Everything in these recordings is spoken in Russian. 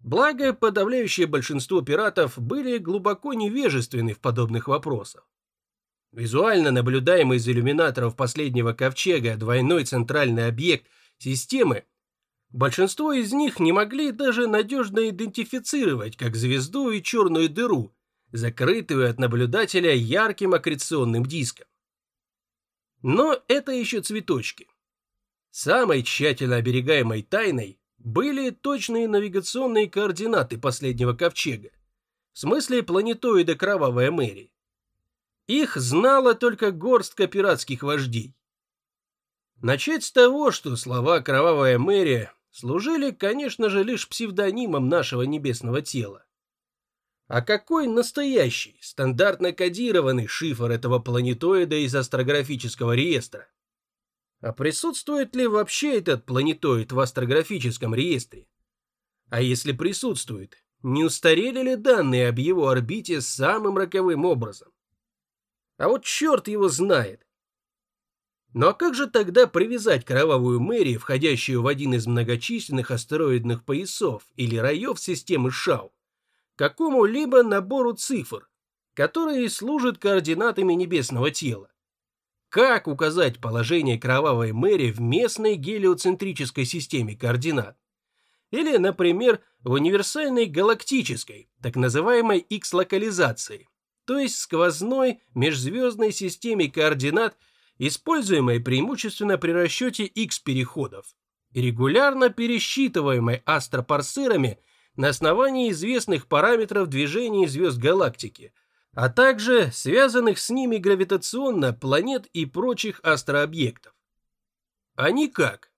Благо, подавляющее большинство пиратов были глубоко невежественны в подобных вопросах. Визуально наблюдаемый из иллюминаторов последнего ковчега двойной центральный объект системы, большинство из них не могли даже надежно идентифицировать как звезду и черную дыру, закрытую от наблюдателя ярким аккреционным диском. Но это еще цветочки. Самой тщательно оберегаемой тайной были точные навигационные координаты последнего ковчега, в смысле планетоида Кровавая Мэри. Их знала только горстка пиратских вождей. Начать с того, что слова «Кровавая Мэри» служили, конечно же, лишь псевдонимом нашего небесного тела. А какой настоящий, стандартно кодированный шифр этого планетоида из астрографического реестра? А присутствует ли вообще этот планетоид в астрографическом реестре? А если присутствует, не устарели ли данные об его орбите самым роковым образом? А вот черт его знает. Ну а как же тогда привязать Кровавую Мэри, входящую в один из многочисленных астероидных поясов или раев системы Шау, к какому-либо набору цифр, которые служат координатами небесного тела? Как указать положение Кровавой Мэри в местной гелиоцентрической системе координат? Или, например, в универсальной галактической, так называемой X-локализации, то есть сквозной межзвездной системе координат, используемой преимущественно при расчете X-переходов и регулярно пересчитываемой астропарсерами на основании известных параметров движения звезд галактики, а также связанных с ними гравитационно планет и прочих астрообъектов. А никак.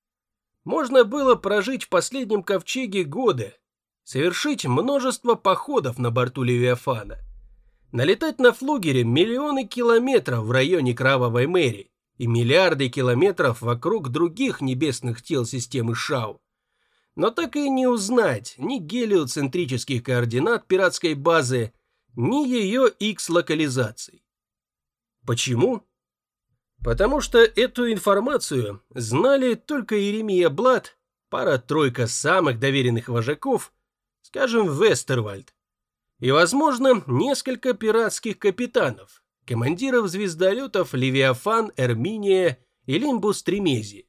Можно было прожить в последнем ковчеге годы, совершить множество походов на борту Левиафана, налетать на флугере миллионы километров в районе Кровавой Мэри и миллиарды километров вокруг других небесных тел системы Шау, но так и не узнать ни гелиоцентрических координат пиратской базы, ни ее X-локализаций. Почему? Потому что эту информацию знали только Иеремия Блад, пара-тройка самых доверенных вожаков, скажем, Вестервальд, и, возможно, несколько пиратских капитанов, командиров звездолетов Левиафан, Эрминия и Лимбус Тремезии.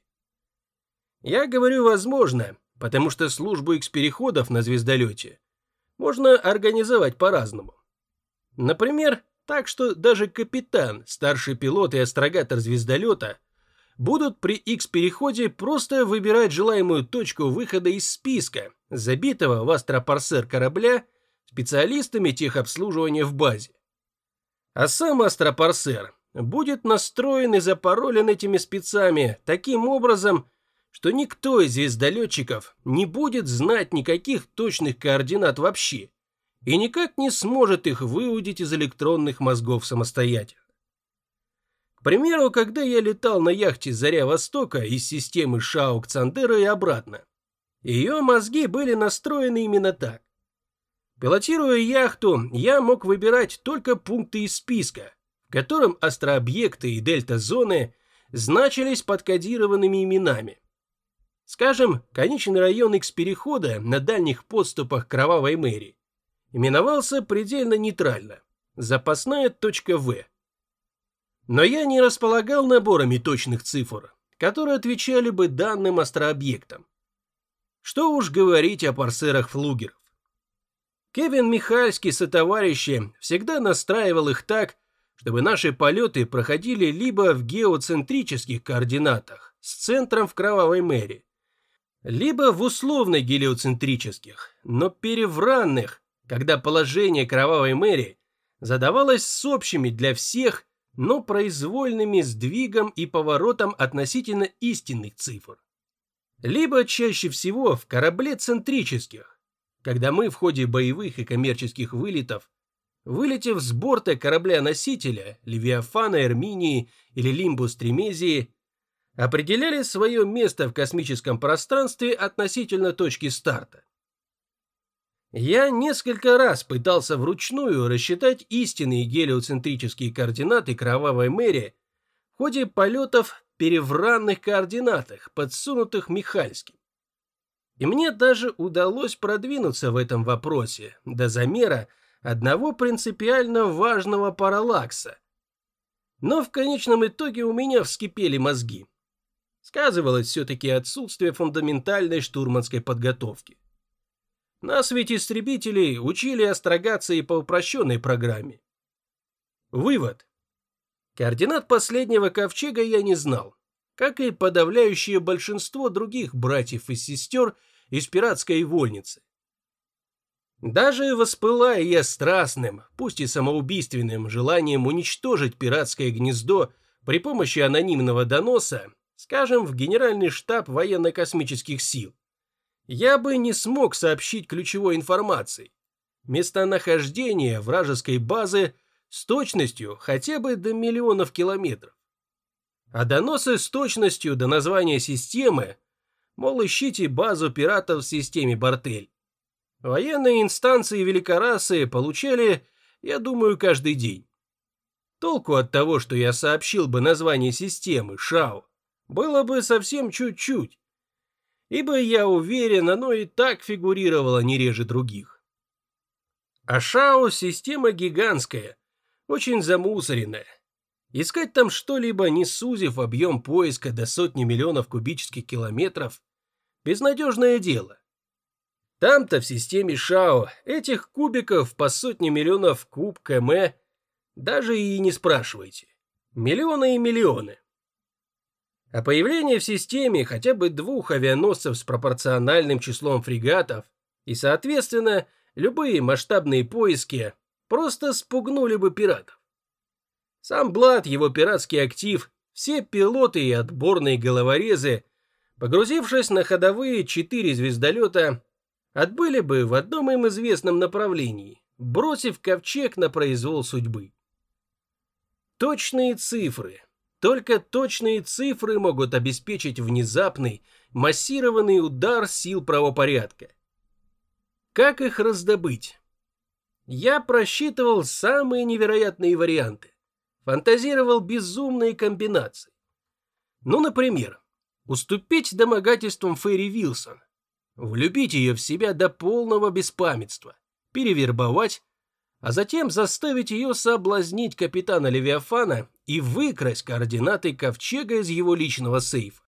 Я говорю «возможно», потому что службу X-переходов на звездолете можно организовать по-разному. Например, так что даже капитан, старший пилот и астрогатор звездолета будут при X-переходе просто выбирать желаемую точку выхода из списка, забитого в астропарсер корабля специалистами техобслуживания в базе. А сам астропарсер будет настроен и запаролен этими спецами таким образом, что никто из звездолетчиков не будет знать никаких точных координат вообще и никак не сможет их выудить из электронных мозгов самостоятельно. К примеру, когда я летал на яхте «Заря Востока» из системы Шау к Цандеру и обратно, ее мозги были настроены именно так. Пилотируя яхту, я мог выбирать только пункты из списка, в котором астрообъекты и дельта-зоны значились подкодированными именами. Скажем, конечный район X-перехода на дальних подступах Кровавой Мэри именовался предельно нейтрально – запасная точка В. Но я не располагал наборами точных цифр, которые отвечали бы данным астрообъектам. Что уж говорить о парсерах флугеров. Кевин Михальский сотоварищи всегда настраивал их так, чтобы наши полеты проходили либо в геоцентрических координатах с центром в Кровавой Мэри, либо в условно-гелиоцентрических, но перевранных, когда положение Кровавой Мэри задавалось с общими для всех, но произвольными сдвигом и поворотом относительно истинных цифр. Либо чаще всего в корабле-центрических, когда мы в ходе боевых и коммерческих вылетов, вылетев с борта корабля-носителя Левиафана, Эрминии или Лимбус Тремезии, определяли свое место в космическом пространстве относительно точки старта. Я несколько раз пытался вручную рассчитать истинные гелиоцентрические координаты Кровавой Мэри в ходе полетов в перевранных координатах, подсунутых Михальским. И мне даже удалось продвинуться в этом вопросе до замера одного принципиально важного параллакса. Но в конечном итоге у меня вскипели мозги. Сказывалось все-таки отсутствие фундаментальной штурманской подготовки. Нас ведь истребителей учили астрогации по упрощенной программе. Вывод. Координат последнего ковчега я не знал, как и подавляющее большинство других братьев и сестер из пиратской вольницы. Даже воспылая я страстным, пусть и самоубийственным, желанием уничтожить пиратское гнездо при помощи анонимного доноса, скажем, в Генеральный штаб военно-космических сил, я бы не смог сообщить ключевой информации, местонахождение вражеской базы с точностью хотя бы до миллионов километров. А доносы с точностью до названия системы, мол, ищите базу пиратов в системе Бартель, военные инстанции великорасы получали, я думаю, каждый день. Толку от того, что я сообщил бы название системы, ШАО, было бы совсем чуть-чуть, ибо, я уверен, оно и так фигурировало не реже других. А ШАО – система гигантская, очень замусоренная. Искать там что-либо, не сузив объем поиска до сотни миллионов кубических километров – безнадежное дело. Там-то в системе ШАО этих кубиков по сотне миллионов куб км даже и не спрашивайте. Миллионы и миллионы. А появление в системе хотя бы 2 авианосцев с пропорциональным числом фрегатов и, соответственно, любые масштабные поиски просто спугнули бы пиратов. Сам Блад, его пиратский актив, все пилоты и отборные головорезы, погрузившись на ходовые 4 звездолета, отбыли бы в одном им известном направлении, бросив ковчег на произвол судьбы. Точные цифры. Только точные цифры могут обеспечить внезапный, массированный удар сил правопорядка. Как их раздобыть? Я просчитывал самые невероятные варианты, фантазировал безумные комбинации. Ну, например, уступить домогательствам Ферри Вилсон, влюбить ее в себя до полного беспамятства, перевербовать, а затем заставить ее соблазнить капитана Левиафана и выкрасть координаты ковчега из его личного сейфа.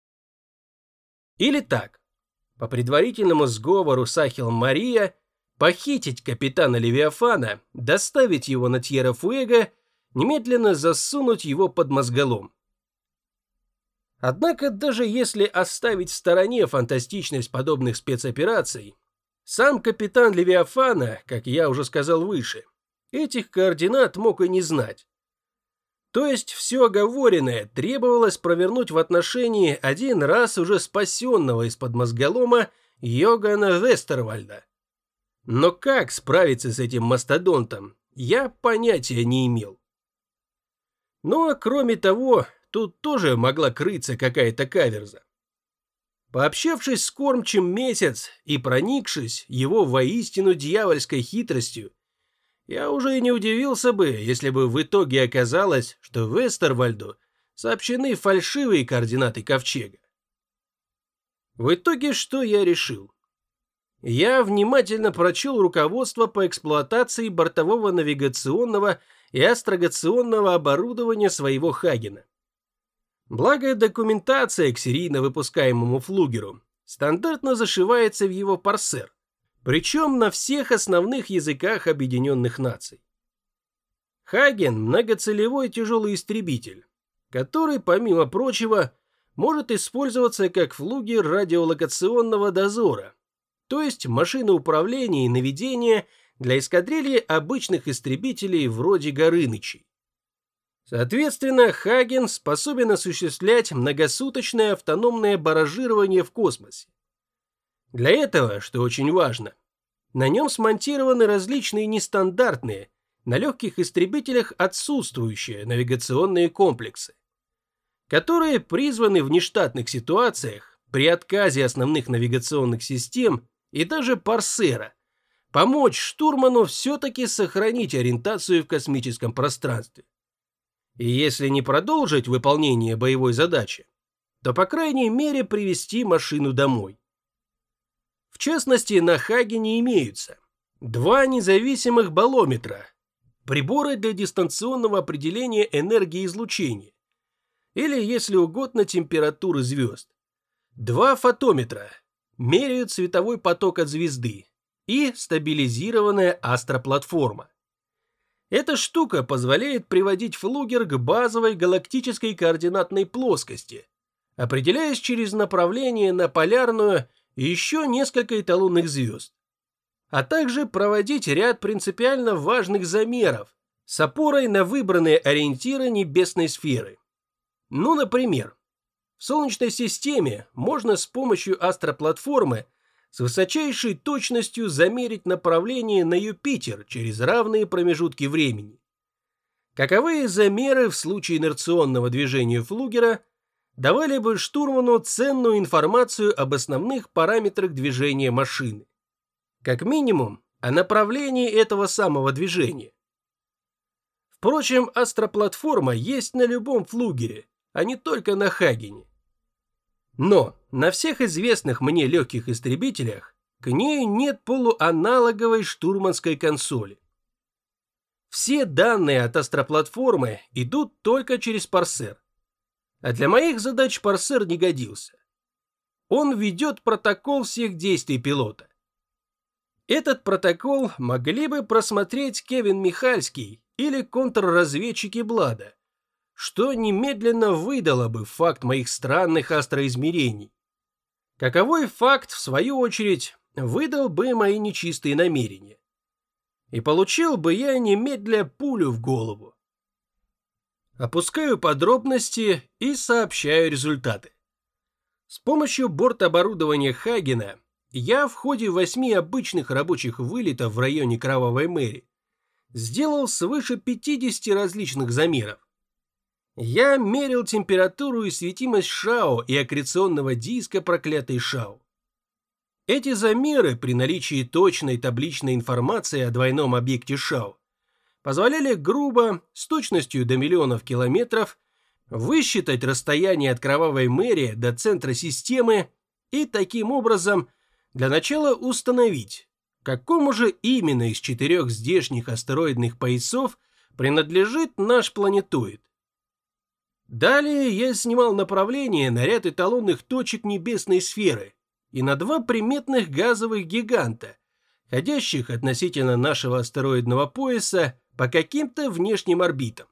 Или так, по предварительному сговору с Ахиллом Мария, похитить капитана Левиафана, доставить его на Тьерра-Фуэго, немедленно засунуть его под мозголом. Однако даже если оставить в стороне фантастичность подобных спецопераций, сам капитан Левиафана, как я уже сказал выше, этих координат мог и не знать. То есть все оговоренное требовалось провернуть в отношении один раз уже спасенного из-под мозголома Йогана Вестервальда. Но как справиться с этим мастодонтом, я понятия не имел. Ну а кроме того, тут тоже могла крыться какая-то каверза. Пообщавшись с кормчим месяц и проникшись его воистину дьявольской хитростью, я уже и не удивился бы, если бы в итоге оказалось, что Вестервальду сообщены фальшивые координаты ковчега. В итоге что я решил? Я внимательно прочел руководство по эксплуатации бортового навигационного и астрогационного оборудования своего Хагена. Благо, документация к серийно выпускаемому флугеру стандартно зашивается в его парсер, причем на всех основных языках Объединенных Наций. Хаген – многоцелевой тяжелый истребитель, который, помимо прочего, может использоваться как флугер радиолокационного дозора, то есть машина управления и наведения для эскадрильи обычных истребителей вроде Горынычей. Соответственно, Хаген способен осуществлять многосуточное автономное баражирование в космосе. Для этого, что очень важно, на нем смонтированы различные нестандартные, на легких истребителях отсутствующие навигационные комплексы, которые призваны в нештатных ситуациях при отказе основных навигационных систем и даже парсера помочь штурману все-таки сохранить ориентацию в космическом пространстве. И если не продолжить выполнение боевой задачи, то, по крайней мере, привести машину домой. В частности, на Хагене имеются два независимых болометра, приборы для дистанционного определения энергии излучения, или, если угодно, температуры звезд, два фотометра, меряют световой поток от звезды, и стабилизированная астроплатформа. Эта штука позволяет приводить флугер к базовой галактической координатной плоскости, определяясь через направление на полярную и еще несколько эталонных звезд, а также проводить ряд принципиально важных замеров с опорой на выбранные ориентиры небесной сферы. Ну, например, в Солнечной системе можно с помощью астроплатформы с высочайшей точностью замерить направление на Юпитер через равные промежутки времени. Каковые замеры в случае инерционного движения флугера давали бы штурману ценную информацию об основных параметрах движения машины. Как минимум, о направлении этого самого движения. Впрочем, астроплатформа есть на любом флугере, а не только на Хагене. Но на всех известных мне легких истребителях к ней нет полуаналоговой штурманской консоли. Все данные от астроплатформы идут только через парсер. А для моих задач парсер не годился. Он ведет протокол всех действий пилота. Этот протокол могли бы просмотреть Кевин Михальский или контрразведчики Блада, что немедленно выдало бы факт моих странных астроизмерений. Каковой факт, в свою очередь, выдал бы мои нечистые намерения. И получил бы я немедля пулю в голову. Опускаю подробности и сообщаю результаты. С помощью бортоборудования Хагена я в ходе 8 обычных рабочих вылетов в районе Кровавой Мэри сделал свыше 50 различных замеров. Я мерил температуру и светимость ШАО и аккреционного диска проклятой ШАО. Эти замеры при наличии точной табличной информации о двойном объекте ШАО позволяли грубо, с точностью до миллионов километров, высчитать расстояние от Кровавой Мэри до центра системы и таким образом для начала установить, какому же именно из 4 здешних астероидных поясов принадлежит наш планетоид. Далее я снимал направление на ряд эталонных точек небесной сферы и на 2 приметных газовых гиганта, ходящих относительно нашего астероидного пояса по каким-то внешним орбитам.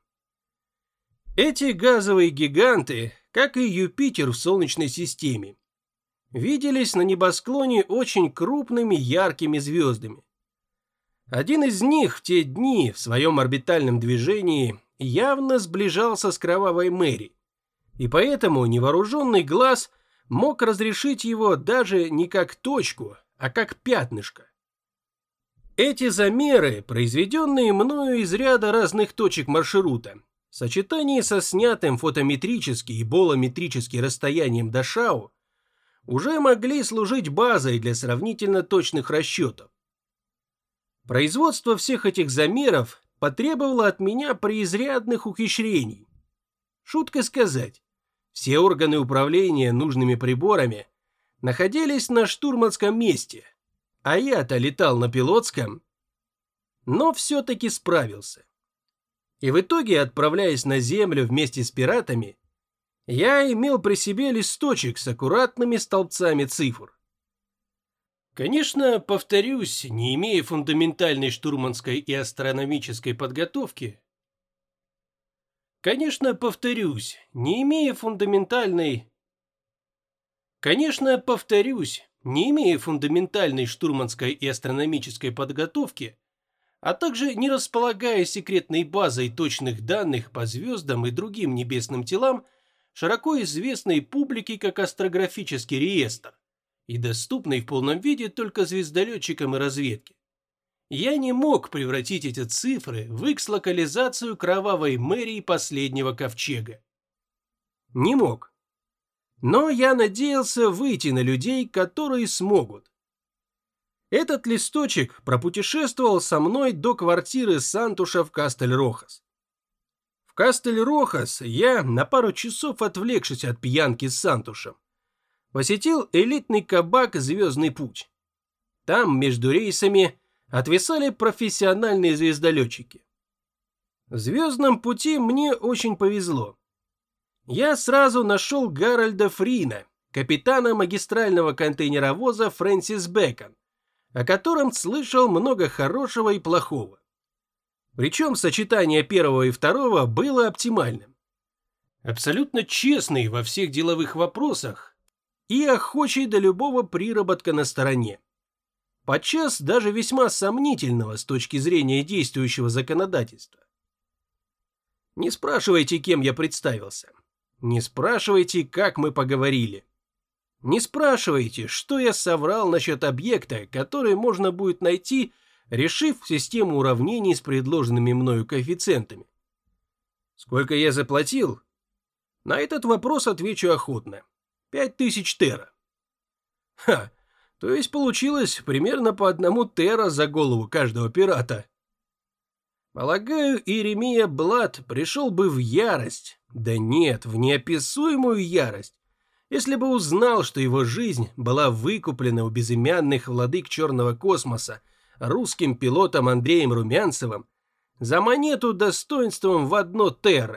Эти газовые гиганты, как и Юпитер в Солнечной системе, виделись на небосклоне очень крупными яркими звездами. Один из них в те дни в своем орбитальном движении явно сближался с Кровавой Мэри, и поэтому невооруженный глаз мог разрешить его даже не как точку, а как пятнышко. Эти замеры, произведенные мною из ряда разных точек маршрута, в сочетании со снятым фотометрически и болометрически расстоянием до ШАО, уже могли служить базой для сравнительно точных расчетов. Производство всех этих замеров потребовало от меня преизрядных ухищрений. Шутка сказать, все органы управления нужными приборами находились на штурманском месте, а я-то летал на пилотском, но все-таки справился. И в итоге, отправляясь на Землю вместе с пиратами, я имел при себе листочек с аккуратными столбцами цифр. Конечно, повторюсь, не имея фундаментальной штурманской и астрономической подготовки, Конечно, повторюсь, не имея фундаментальной штурманской и астрономической подготовки, а также не располагая секретной базой точных данных по звездам и другим небесным телам, широко известной публике как астрографический реестр и доступный в полном виде только звездолетчикам и разведке, я не мог превратить эти цифры в X-локализацию Кровавой Мэри последнего ковчега. Не мог. Но я надеялся выйти на людей, которые смогут. Этот листочек пропутешествовал со мной до квартиры Сантуша в Кастель-Рохас. В Кастель-Рохас я, на пару часов отвлекшись от пьянки с Сантушем, посетил элитный кабак «Звездный путь» Там, между рейсами, отвисали профессиональные звездолетчики. В «Звездном пути» мне очень повезло. Я сразу нашел Гарольда Фрина, капитана магистрального контейнеровоза Фрэнсис Бэкон, о котором слышал много хорошего и плохого. Причем сочетание первого и второго было оптимальным. Абсолютно честный во всех деловых вопросах и охочий до любого приработка на стороне. Подчас даже весьма сомнительного с точки зрения действующего законодательства. Не спрашивайте, кем я представился. Не спрашивайте, как мы поговорили. Не спрашивайте, что я соврал насчет объекта, который можно будет найти, решив систему уравнений с предложенными мною коэффициентами. Сколько я заплатил? На этот вопрос отвечу охотно. 5000 тера. Ха, то есть получилось примерно по 1 тера за голову каждого пирата. Полагаю, Иеремия Блад пришел бы в ярость, да нет, в неописуемую ярость, если бы узнал, что его жизнь была выкуплена у безымянных владык черного космоса русским пилотом Андреем Румянцевым за монету достоинством в 1 тера.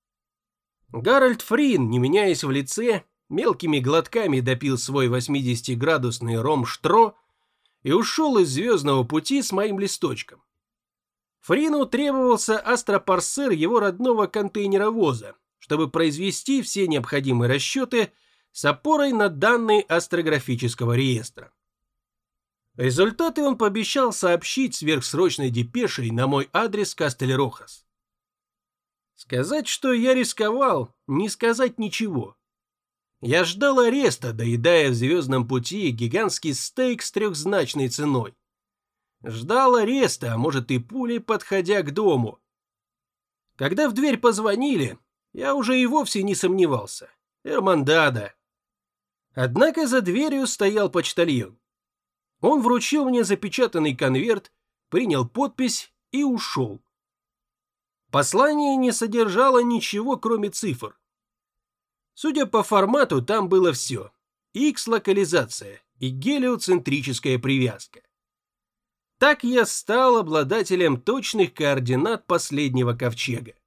Гарольд Фрин, не меняясь в лице, мелкими глотками допил свой 80-градусный ром-штро и ушел из «Звездного пути» с моим листочком. Фрину требовался астропарсер его родного контейнеровоза, чтобы произвести все необходимые расчеты с опорой на данные астрографического реестра. Результаты он пообещал сообщить сверхсрочной депешей на мой адрес Кастель-Рохас. Сказать, что я рисковал, не сказать ничего. Я ждал ареста, доедая в «Звездном пути» гигантский стейк с 3-значной ценой. Ждал ареста, а может и пули, подходя к дому. Когда в дверь позвонили, я уже и вовсе не сомневался. Эрмандадо. Однако за дверью стоял почтальон. Он вручил мне запечатанный конверт, принял подпись и ушел. Послание не содержало ничего, кроме цифр. Судя по формату, там было все. X-локализация и гелиоцентрическая привязка. Так я стал обладателем точных координат последнего ковчега.